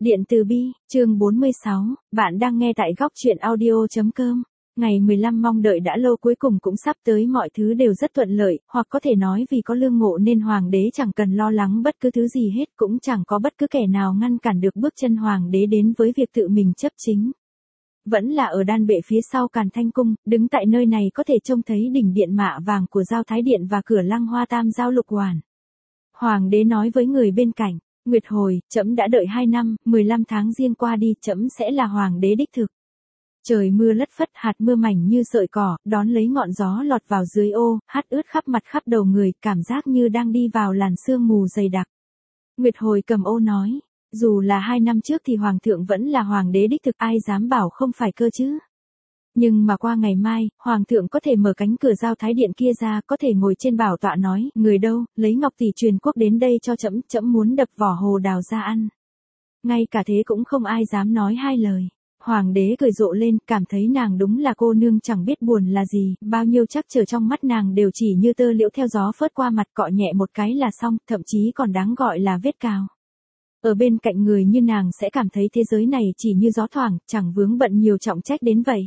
Điện từ Bi, chương 46, bạn đang nghe tại góc truyện audio.com. Ngày 15 mong đợi đã lâu cuối cùng cũng sắp tới, mọi thứ đều rất thuận lợi, hoặc có thể nói vì có lương ngộ nên hoàng đế chẳng cần lo lắng bất cứ thứ gì hết, cũng chẳng có bất cứ kẻ nào ngăn cản được bước chân hoàng đế đến với việc tự mình chấp chính. Vẫn là ở đan bệ phía sau Càn Thanh Cung, đứng tại nơi này có thể trông thấy đỉnh điện mạ vàng của Giao Thái Điện và cửa lăng hoa tam giao lục hoàn. Hoàng đế nói với người bên cạnh, Nguyệt hồi, trẫm đã đợi 2 năm, 15 tháng Giêng qua đi, trẫm sẽ là hoàng đế đích thực. Trời mưa lất phất, hạt mưa mảnh như sợi cỏ, đón lấy ngọn gió lọt vào dưới ô, hắt ướt khắp mặt khắp đầu người, cảm giác như đang đi vào làn sương mù dày đặc. Nguyệt hồi cầm ô nói, dù là 2 năm trước thì hoàng thượng vẫn là hoàng đế đích thực, ai dám bảo không phải cơ chứ. Nhưng mà qua ngày mai, hoàng thượng có thể mở cánh cửa Giao Thái Điện kia ra, có thể ngồi trên bảo tọa nói, người đâu, lấy ngọc tỷ truyền quốc đến đây cho trẫm, trẫm muốn đập vỏ hồ đào ra ăn. Ngay cả thế cũng không ai dám nói hai lời. Hoàng đế cười rộ lên, cảm thấy nàng đúng là cô nương chẳng biết buồn là gì, bao nhiêu trắc trở trong mắt nàng đều chỉ như tơ liễu theo gió phớt qua mặt, cọ nhẹ một cái là xong, thậm chí còn đáng gọi là vết cào. Ở bên cạnh người như nàng sẽ cảm thấy thế giới này chỉ như gió thoảng, chẳng vướng bận nhiều trọng trách đến vậy.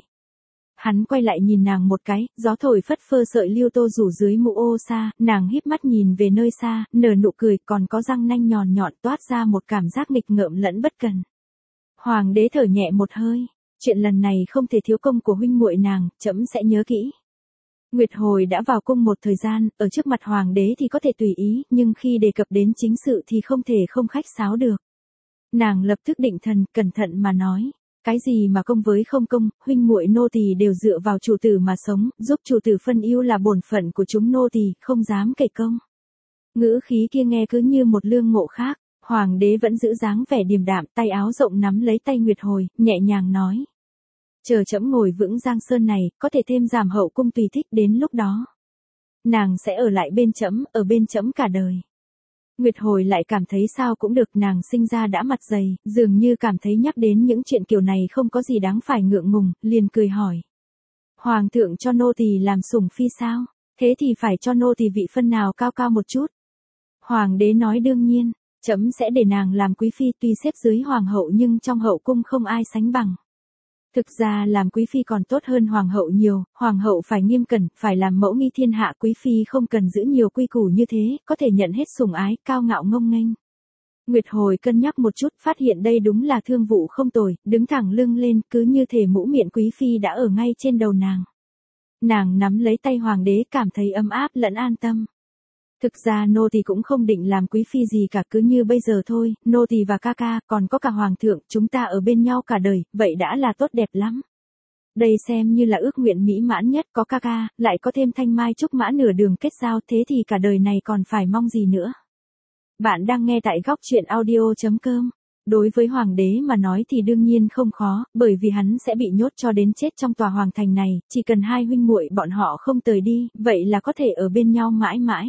Hắn quay lại nhìn nàng một cái, gió thổi phất phơ sợi liêu tô rủ dưới mũ ô sa, nàng híp mắt nhìn về nơi xa, nở nụ cười, còn có răng nanh nhọn nhọn toát ra một cảm giác nghịch ngợm lẫn bất cần. Hoàng đế thở nhẹ một hơi, chuyện lần này không thể thiếu công của huynh muội nàng, trẫm sẽ nhớ kỹ. Nguyệt hồi đã vào cung một thời gian, ở trước mặt hoàng đế thì có thể tùy ý, nhưng khi đề cập đến chính sự thì không thể không khách sáo được. Nàng lập tức định thần, cẩn thận mà nói. Cái gì mà công với không công, huynh muội nô tỳ đều dựa vào chủ tử mà sống, giúp chủ tử phân ưu là bổn phận của chúng nô tỳ, không dám kể công. Ngữ khí kia nghe cứ như một lương ngộ khác, hoàng đế vẫn giữ dáng vẻ điềm đạm, tay áo rộng nắm lấy tay Nguyệt hồi, nhẹ nhàng nói. Chờ trẫm ngồi vững Giang Sơn này, có thể thêm giảm hậu cung tùy thích, đến lúc đó. Nàng sẽ ở lại bên trẫm, ở bên trẫm cả đời. Nguyệt hồi lại cảm thấy sao cũng được, nàng sinh ra đã mặt dày, dường như cảm thấy nhắc đến những chuyện kiểu này không có gì đáng phải ngượng ngùng, liền cười hỏi. Hoàng thượng cho nô tỳ làm sủng phi sao? Thế thì phải cho nô tỳ vị phân nào cao cao một chút. Hoàng đế nói đương nhiên, trẫm sẽ để nàng làm quý phi, tuy xếp dưới hoàng hậu nhưng trong hậu cung không ai sánh bằng. Thực ra làm quý phi còn tốt hơn hoàng hậu nhiều, hoàng hậu phải nghiêm cẩn, phải làm mẫu nghi thiên hạ, quý phi không cần giữ nhiều quy củ như thế, có thể nhận hết sủng ái, cao ngạo ngông nghênh. Nguyệt hồi cân nhắc một chút, phát hiện đây đúng là thương vụ không tồi, đứng thẳng lưng lên, cứ như thể mũ miệng quý phi đã ở ngay trên đầu nàng. Nàng nắm lấy tay hoàng đế, cảm thấy ấm áp lẫn an tâm. Thực ra nô tỳ cũng không định làm quý phi gì cả, cứ như bây giờ thôi, nô tỳ và ca ca, còn có cả hoàng thượng, chúng ta ở bên nhau cả đời, vậy đã là tốt đẹp lắm. Đây xem như là ước nguyện mỹ mãn nhất, có ca ca, lại có thêm thanh mai trúc mã nửa đường kết giao, thế thì cả đời này còn phải mong gì nữa. Bạn đang nghe tại góc truyện audio.com. Đối với hoàng đế mà nói thì đương nhiên không khó, bởi vì hắn sẽ bị nhốt cho đến chết trong tòa hoàng thành này, chỉ cần hai huynh muội bọn họ không rời đi, vậy là có thể ở bên nhau mãi mãi.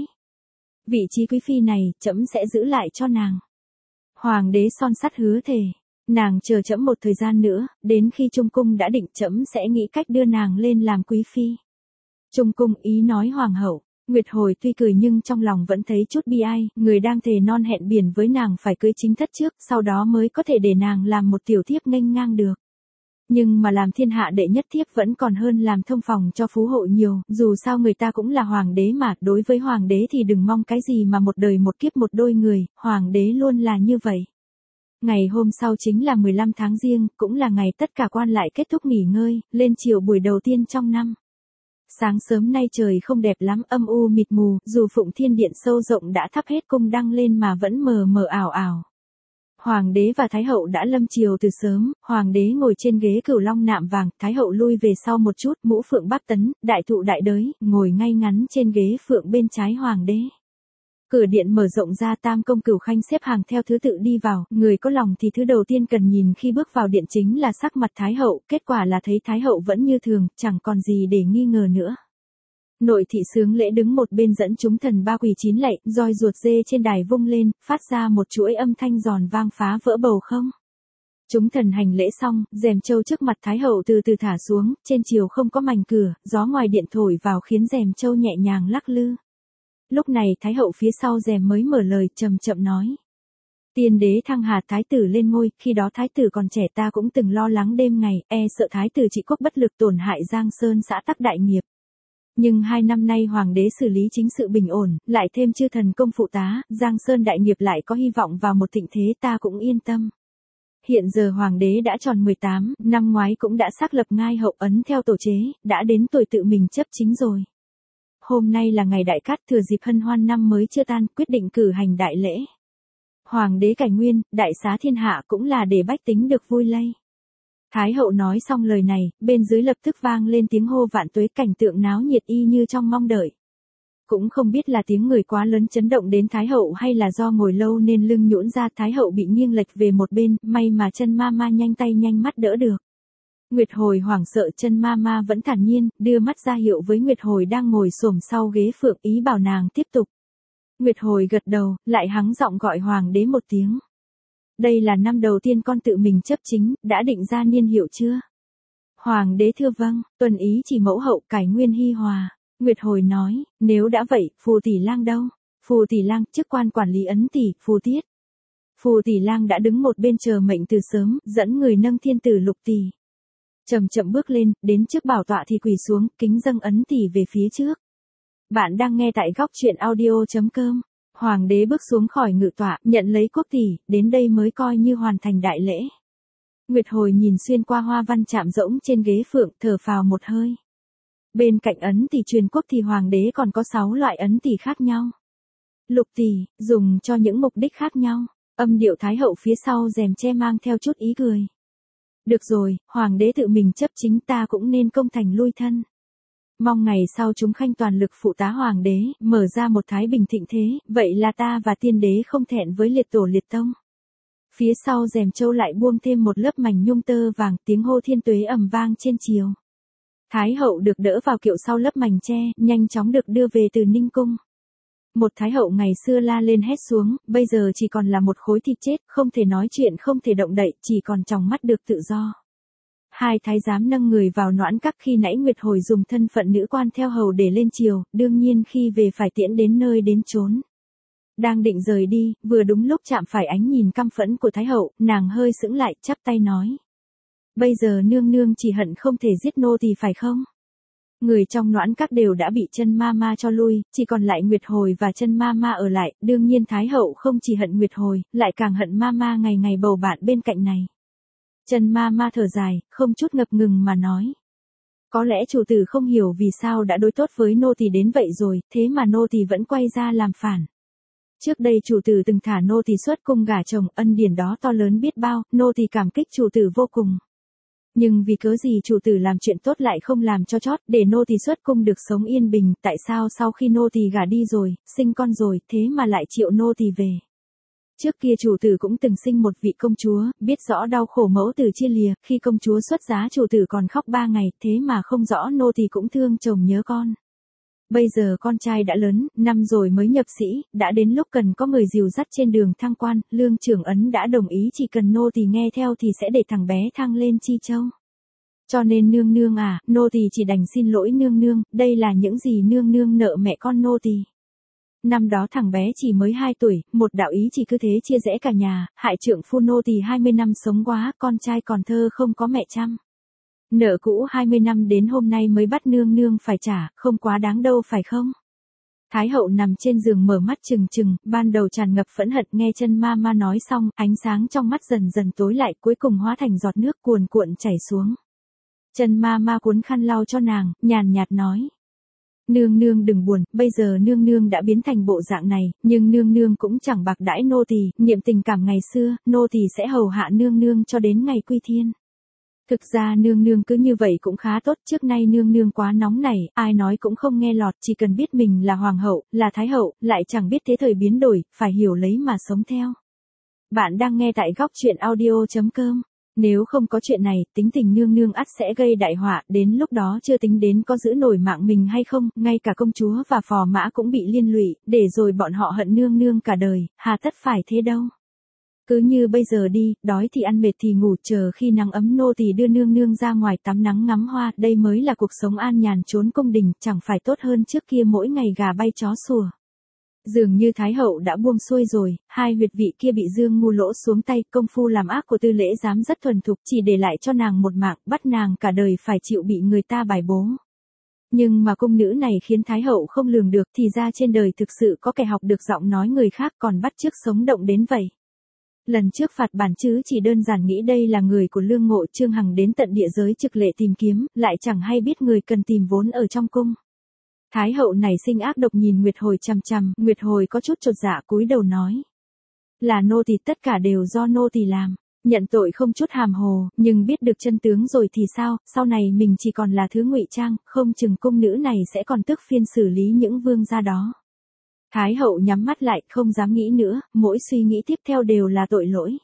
Vị trí quý phi này, trẫm sẽ giữ lại cho nàng. Hoàng đế son sắt hứa thề, nàng chờ trẫm một thời gian nữa, đến khi Trung cung đã định trẫm sẽ nghĩ cách đưa nàng lên làm quý phi. Trung cung ý nói hoàng hậu, Nguyệt hồi tuy cười nhưng trong lòng vẫn thấy chút bi ai, người đang thề non hẹn biển với nàng phải cưới chính thất trước, sau đó mới có thể để nàng làm một tiểu thiếp nghênh ngang được. Nhưng mà làm thiên hạ đệ nhất thiếp vẫn còn hơn làm thông phòng cho phú hộ nhiều, dù sao người ta cũng là hoàng đế mà, đối với hoàng đế thì đừng mong cái gì mà một đời một kiếp một đôi người, hoàng đế luôn là như vậy. Ngày hôm sau chính là 15 tháng Giêng, cũng là ngày tất cả quan lại kết thúc nghỉ ngơi, lên chiều buổi đầu tiên trong năm. Sáng sớm nay trời không đẹp lắm, âm u mịt mù, dù Phụng Thiên Điện sâu rộng đã thắp hết cung đăng lên mà vẫn mờ mờ ảo ảo. Hoàng đế và Thái hậu đã lâm chiều từ sớm, hoàng đế ngồi trên ghế cửu long nạm vàng, Thái hậu lui về sau một chút, mũ phượng bát tấn, đại thụ đại đới, ngồi ngay ngắn trên ghế phượng bên trái hoàng đế. Cửa điện mở rộng ra, tam công cửu khanh xếp hàng theo thứ tự đi vào, người có lòng thì thứ đầu tiên cần nhìn khi bước vào điện chính là sắc mặt Thái hậu, kết quả là thấy Thái hậu vẫn như thường, chẳng còn gì để nghi ngờ nữa. Nội thị sướng lễ đứng một bên dẫn chúng thần ba quỳ chín lạy, roi ruột dê trên đài vung lên, phát ra một chuỗi âm thanh giòn vang phá vỡ bầu không. Chúng thần hành lễ xong, rèm châu trước mặt Thái hậu từ từ thả xuống, trên chiều không có mảnh cửa, gió ngoài điện thổi vào khiến rèm châu nhẹ nhàng lắc lư. Lúc này Thái hậu phía sau rèm mới mở lời, chậm chậm nói. Tiên đế thăng hà, thái tử lên ngôi, khi đó thái tử còn trẻ, ta cũng từng lo lắng đêm ngày, sợ thái tử trị quốc bất lực tổn hại Giang Sơn xã tắc đại nghiệp. Nhưng 2 năm nay hoàng đế xử lý chính sự bình ổn, lại thêm chư thần công phụ tá, Giang Sơn đại nghiệp lại có hy vọng vào một thịnh thế, ta cũng yên tâm. Hiện giờ hoàng đế đã tròn 18, năm ngoái cũng đã xác lập ngai hậu ấn theo tổ chế, đã đến tuổi tự mình chấp chính rồi. Hôm nay là ngày đại cát, thừa dịp hân hoan năm mới chưa tan, quyết định cử hành đại lễ. Hoàng đế cải nguyên, đại xá thiên hạ cũng là để bách tính được vui lây. Thái hậu nói xong lời này, bên dưới lập tức vang lên tiếng hô vạn tuế, cảnh tượng náo nhiệt y như trong mong đợi. Cũng không biết là tiếng người quá lớn chấn động đến Thái hậu hay là do ngồi lâu nên lưng nhũn ra, Thái hậu bị nghiêng lệch về một bên, may mà chân ma ma nhanh tay nhanh mắt đỡ được. Nguyệt Hồi hoảng sợ, chân ma ma vẫn thản nhiên, đưa mắt ra hiệu với Nguyệt Hồi đang ngồi xổm sau ghế phượng, ý bảo nàng tiếp tục. Nguyệt Hồi gật đầu, lại hắng giọng gọi hoàng đế một tiếng. Đây là năm đầu tiên con tự mình chấp chính, đã định ra niên hiệu chưa? Hoàng đế thưa vâng, tuần ý chỉ mẫu hậu, cải nguyên hi hòa. Nguyệt Hồi nói, nếu đã vậy, phù tỷ lang đâu? Phù tỷ lang, chức quan quản lý ấn tỷ, phù tiết. Phù tỷ lang đã đứng một bên chờ mệnh từ sớm, dẫn người nâng thiên tử Lục tỷ. Chậm chậm bước lên, đến trước bảo tọa thì quỳ xuống, kính dâng ấn tỷ về phía trước. Bạn đang nghe tại góc truyện audio.com. Hoàng đế bước xuống khỏi ngự tọa, nhận lấy quốc tỷ, đến đây mới coi như hoàn thành đại lễ. Nguyệt Hồi nhìn xuyên qua hoa văn chạm rỗng trên ghế phượng, thở phào một hơi. Bên cạnh ấn tỷ truyền quốc thì hoàng đế còn có 6 loại ấn tỷ khác nhau. Lục tỷ, dùng cho những mục đích khác nhau. Âm điệu thái hậu phía sau rèm che mang theo chút ý cười. Được rồi, hoàng đế tự mình chấp chính, ta cũng nên công thành lui thân. Mong ngày sau chúng khanh toàn lực phụ tá hoàng đế, mở ra một thái bình thịnh thế, vậy là ta và tiên đế không thẹn với liệt tổ liệt tông. Phía sau rèm châu lại buông thêm một lớp mảnh nhung tơ vàng, tiếng hô thiên tuế ầm vang trên triều. Thái hậu được đỡ vào kiệu sau lớp mảnh tre, nhanh chóng được đưa về từ Ninh Cung. Một thái hậu ngày xưa la lên hét xuống, bây giờ chỉ còn là một khối thịt chết, không thể nói chuyện, không thể động đậy, chỉ còn tròng mắt được tự do. Hai thái giám nâng người vào noãn các, khi nãy Nguyệt Hồi dùng thân phận nữ quan theo hầu để lên triều, đương nhiên khi về phải tiễn đến nơi đến chốn. Đang định rời đi, vừa đúng lúc chạm phải ánh nhìn căm phẫn của thái hậu, nàng hơi sững lại, chắp tay nói. Bây giờ nương nương chỉ hận không thể giết nô tỳ phải không? Người trong noãn các đều đã bị chân ma ma cho lui, chỉ còn lại Nguyệt Hồi và chân ma ma ở lại, đương nhiên thái hậu không chỉ hận Nguyệt Hồi, lại càng hận ma ma ngày ngày bầu bạn bên cạnh này. Chân ma ma thở dài, không chút ngập ngừng mà nói. Có lẽ chủ tử không hiểu vì sao đã đối tốt với nô tỳ đến vậy rồi, thế mà nô tỳ vẫn quay ra làm phản. Trước đây chủ tử từng thả nô tỳ xuất cung gả chồng, ân điển đó to lớn biết bao, nô tỳ cảm kích chủ tử vô cùng. Nhưng vì cớ gì chủ tử làm chuyện tốt lại không làm cho chót, để nô tỳ xuất cung được sống yên bình, tại sao sau khi nô tỳ gả đi rồi, sinh con rồi, thế mà lại triệu nô tỳ về. Trước kia chủ tử cũng từng sinh một vị công chúa, biết rõ đau khổ mẫu tử chia lìa, khi công chúa xuất giá chủ tử còn khóc 3 ngày, thế mà không rõ nô tỳ cũng thương chồng nhớ con. Bây giờ con trai đã lớn, năm rồi mới nhập sĩ, đã đến lúc cần có người dìu dắt trên đường thăng quan, Lương Trưởng Ấn đã đồng ý chỉ cần nô tỳ nghe theo thì sẽ để thằng bé thăng lên Chi Châu. Cho nên nương nương à, nô tỳ chỉ đành xin lỗi nương nương, đây là những gì nương nương nợ mẹ con nô tỳ. Năm đó thằng bé chỉ mới 2 tuổi, một đạo ý chỉ cứ thế chia rẽ cả nhà, hại trượng phu nô tỳ 20 năm sống quá, con trai còn thơ không có mẹ chăm. Nợ cũ 20 năm đến hôm nay mới bắt nương nương phải trả, không quá đáng đâu phải không? Thái hậu nằm trên giường mở mắt trừng trừng, ban đầu tràn ngập phẫn hận, nghe chân ma ma nói xong, ánh sáng trong mắt dần dần tối lại, cuối cùng hóa thành giọt nước cuồn cuộn chảy xuống. Chân ma ma cuốn khăn lau cho nàng, nhàn nhạt nói. Nương nương đừng buồn, bây giờ nương nương đã biến thành bộ dạng này, nhưng nương nương cũng chẳng bạc đãi nô tỳ, niệm tình cảm ngày xưa, nô tỳ sẽ hầu hạ nương nương cho đến ngày quy thiên. Thực ra nương nương cứ như vậy cũng khá tốt, trước nay nương nương quá nóng nảy, ai nói cũng không nghe lọt, chỉ cần biết mình là hoàng hậu, là thái hậu, lại chẳng biết thế thời biến đổi, phải hiểu lấy mà sống theo. Bạn đang nghe tại góc truyện audio.com. Nếu không có chuyện này, tính tình nương nương ắt sẽ gây đại họa, đến lúc đó chưa tính đến có giữ nổi mạng mình hay không, ngay cả công chúa và phò mã cũng bị liên lụy, để rồi bọn họ hận nương nương cả đời, hà tất phải thế đâu. Cứ như bây giờ đi, đói thì ăn, mệt thì ngủ, chờ khi nắng ấm nô tỳ đưa nương nương ra ngoài tắm nắng ngắm hoa, đây mới là cuộc sống an nhàn trốn cung đình, chẳng phải tốt hơn trước kia mỗi ngày gà bay chó sủa. Dường như Thái hậu đã buông xuôi rồi, hai huyệt vị kia bị Dương Ngu lỗ xuống tay, công phu làm ác của Tư Lễ Giám rất thuần thục, chỉ để lại cho nàng một mạng, bắt nàng cả đời phải chịu bị người ta bài bố. Nhưng mà cung nữ này khiến Thái hậu không lường được, thì ra trên đời thực sự có kẻ học được giọng nói người khác còn bắt chước sống động đến vậy. Lần trước phạt bản chứ chỉ đơn giản nghĩ đây là người của Lương Ngộ, Trương Hằng đến tận địa giới trực lệ tìm kiếm, lại chẳng hay biết người cần tìm vốn ở trong cung. Thái hậu này sinh ác độc nhìn Nguyệt Hồi chằm chằm, Nguyệt Hồi có chút chột dạ cúi đầu nói. Là nô tỳ, tất cả đều do nô tỳ làm. Nhận tội không chút hàm hồ, nhưng biết được chân tướng rồi thì sao, sau này mình chỉ còn là thứ ngụy trang, không chừng cung nữ này sẽ còn tức phiên xử lý những vương gia đó. Thái hậu nhắm mắt lại, không dám nghĩ nữa, mỗi suy nghĩ tiếp theo đều là tội lỗi.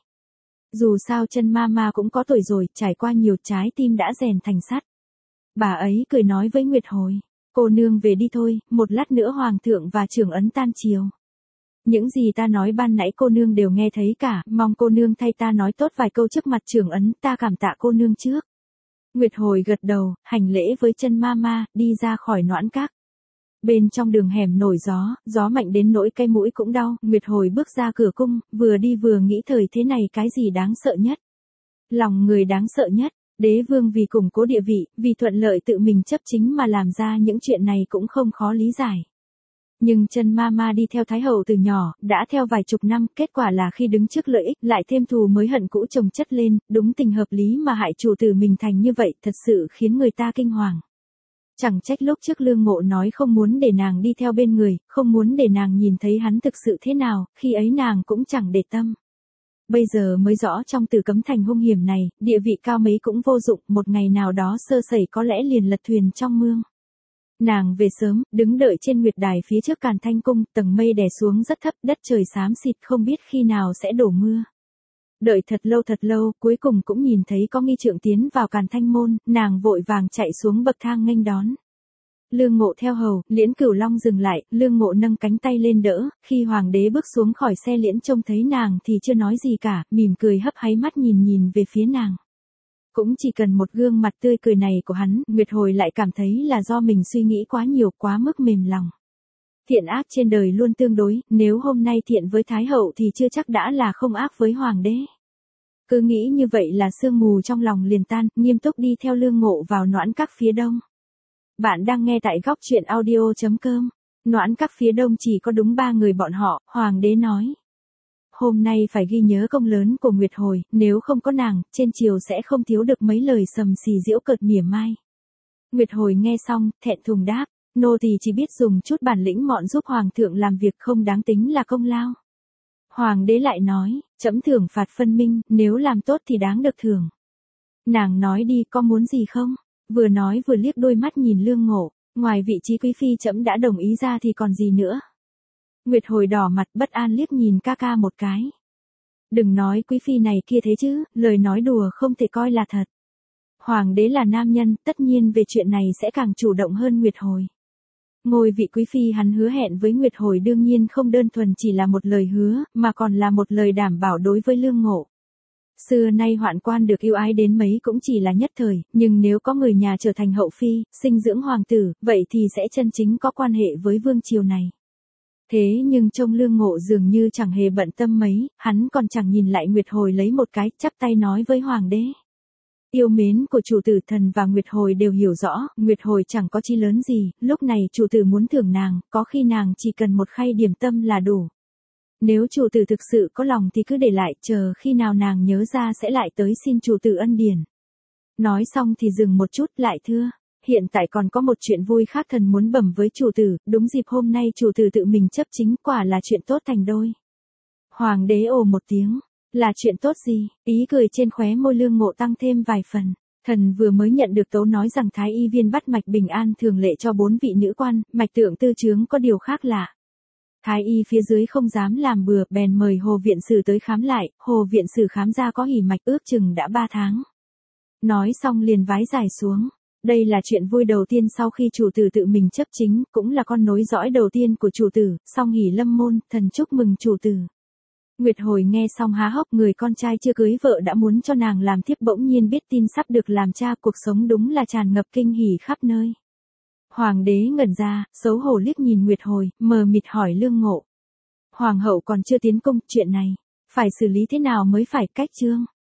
Dù sao chân ma cũng có tuổi rồi, trải qua nhiều trái tim đã rèn thành sắt. Bà ấy cười nói với Nguyệt Hồi, cô nương về đi thôi, một lát nữa hoàng thượng và trưởng ấn tan triều. Những gì ta nói ban nãy cô nương đều nghe thấy cả, mong cô nương thay ta nói tốt vài câu trước mặt trưởng ấn, ta cảm tạ cô nương trước. Nguyệt Hồi gật đầu, hành lễ với chân ma, đi ra khỏi Noãn Các. Bên trong đường hẻm nổi gió mạnh đến nỗi cái mũi cũng đau, Nguyệt Hồi bước ra cửa cung, vừa đi vừa nghĩ thời thế này cái gì đáng sợ nhất. Lòng người đáng sợ nhất, đế vương vì củng cố địa vị, vì thuận lợi tự mình chấp chính mà làm ra những chuyện này cũng không khó lý giải. Nhưng chân ma đi theo Thái hậu từ nhỏ, đã theo vài chục năm, kết quả là khi đứng trước lợi ích, lại thêm thù mới hận cũ chồng chất lên, đúng tình hợp lý mà hại chủ tử mình thành như vậy, thật sự khiến người ta kinh hoàng. Chẳng trách lúc trước Lương Ngộ nói không muốn để nàng đi theo bên người, không muốn để nàng nhìn thấy hắn thực sự thế nào, khi ấy nàng cũng chẳng để tâm. Bây giờ mới rõ trong Tử Cấm Thành hung hiểm này, địa vị cao mấy cũng vô dụng, một ngày nào đó sơ sẩy có lẽ liền lật thuyền trong mương. Nàng về sớm, đứng đợi trên nguyệt đài phía trước Càn Thanh Cung, tầng mây đè xuống rất thấp, đất trời xám xịt không biết khi nào sẽ đổ mưa. Đợi thật lâu, cuối cùng cũng nhìn thấy có nghi trượng tiến vào Càn Thanh môn, nàng vội vàng chạy xuống bậc thang nghênh đón. Lương Ngộ theo hầu, Liễn Cửu Long dừng lại, Lương Ngộ nâng cánh tay lên đỡ, khi hoàng đế bước xuống khỏi xe liễn trông thấy nàng thì chưa nói gì cả, mỉm cười hấp háy mắt nhìn về phía nàng. Cũng chỉ cần một gương mặt tươi cười này của hắn, Nguyệt Hồi lại cảm thấy là do mình suy nghĩ quá nhiều, quá mức mềm lòng. Thiện ác trên đời luôn tương đối, nếu hôm nay thiện với Thái hậu thì chưa chắc đã là không ác với hoàng đế. Cứ nghĩ như vậy là sương mù trong lòng liền tan, nghiêm túc đi theo Lương Ngộ vào Noãn Các phía đông. Bạn đang nghe tại góc truyện audio.com. Noãn Các phía đông chỉ có đúng 3 người bọn họ, hoàng đế nói. Hôm nay phải ghi nhớ công lớn của Nguyệt Hồi, nếu không có nàng, trên triều sẽ không thiếu được mấy lời sầm xì giễu cợt mỉa mai. Nguyệt Hồi nghe xong, thẹn thùng đáp, nô tỳ chỉ biết dùng chút bản lĩnh mọn giúp hoàng thượng làm việc không đáng tính là công lao. Hoàng đế lại nói, trẫm thưởng phạt phân minh, nếu làm tốt thì đáng được thưởng. Nàng nói đi, có muốn gì không? Vừa nói vừa liếc đôi mắt nhìn Lương Ngộ, ngoài vị trí quý phi trẫm đã đồng ý ra thì còn gì nữa. Nguyệt Hồi đỏ mặt bất an liếc nhìn ca một cái. Đừng nói quý phi này kia thế chứ, lời nói đùa không thể coi là thật. Hoàng đế là nam nhân, tất nhiên về chuyện này sẽ càng chủ động hơn Nguyệt Hồi. Ngôi vị quý phi hắn hứa hẹn với Nguyệt Hồi đương nhiên không đơn thuần chỉ là một lời hứa, mà còn là một lời đảm bảo đối với Lương Ngộ. Xưa nay hoạn quan được yêu ái đến mấy cũng chỉ là nhất thời, nhưng nếu có người nhà trở thành hậu phi, sinh dưỡng hoàng tử, vậy thì sẽ chân chính có quan hệ với vương triều này. Thế nhưng trông Lương Ngộ dường như chẳng hề bận tâm mấy, hắn còn chẳng nhìn lại Nguyệt Hồi lấy một cái, chắp tay nói với hoàng đế. Yêu mến của chủ tử thần và Nguyệt Hồi đều hiểu rõ, Nguyệt Hồi chẳng có chi lớn gì, lúc này chủ tử muốn thưởng nàng, có khi nàng chỉ cần một khay điểm tâm là đủ. Nếu chủ tử thực sự có lòng thì cứ để lại, chờ khi nào nàng nhớ ra sẽ lại tới xin chủ tử ân điển. Nói xong thì dừng một chút lại thưa. Hiện tại còn có một chuyện vui khác thần muốn bẩm với chủ tử, đúng dịp hôm nay chủ tử tự mình chấp chính, quả là chuyện tốt thành đôi. Hoàng đế ồ một tiếng, là chuyện tốt gì, ý cười trên khóe môi Lương Ngộ tăng thêm vài phần. Thần vừa mới nhận được tấu nói rằng Thái y viên bắt mạch bình an thường lệ cho 4 vị nữ quan, mạch tượng tư chướng có điều khác lạ. Thái y phía dưới không dám làm bừa, bèn mời Hồ viện sử tới khám lại, Hồ viện sử khám ra có hỉ mạch ước chừng đã 3 tháng. Nói xong liền vái dài xuống. Đây là chuyện vui đầu tiên sau khi chủ tử tự mình chấp chính, cũng là con nối dõi đầu tiên của chủ tử, song hỉ lâm môn, thần chúc mừng chủ tử. Nguyệt Hồi nghe xong há hốc, người con trai chưa cưới vợ đã muốn cho nàng làm thiếp bỗng nhiên biết tin sắp được làm cha, cuộc sống đúng là tràn ngập kinh hỉ khắp nơi. Hoàng đế ngẩn ra, xấu hổ liếc nhìn Nguyệt Hồi, mờ mịt hỏi Lương Ngộ, Hoàng hậu còn chưa tiến cung, chuyện này phải xử lý thế nào mới phải? Cách chương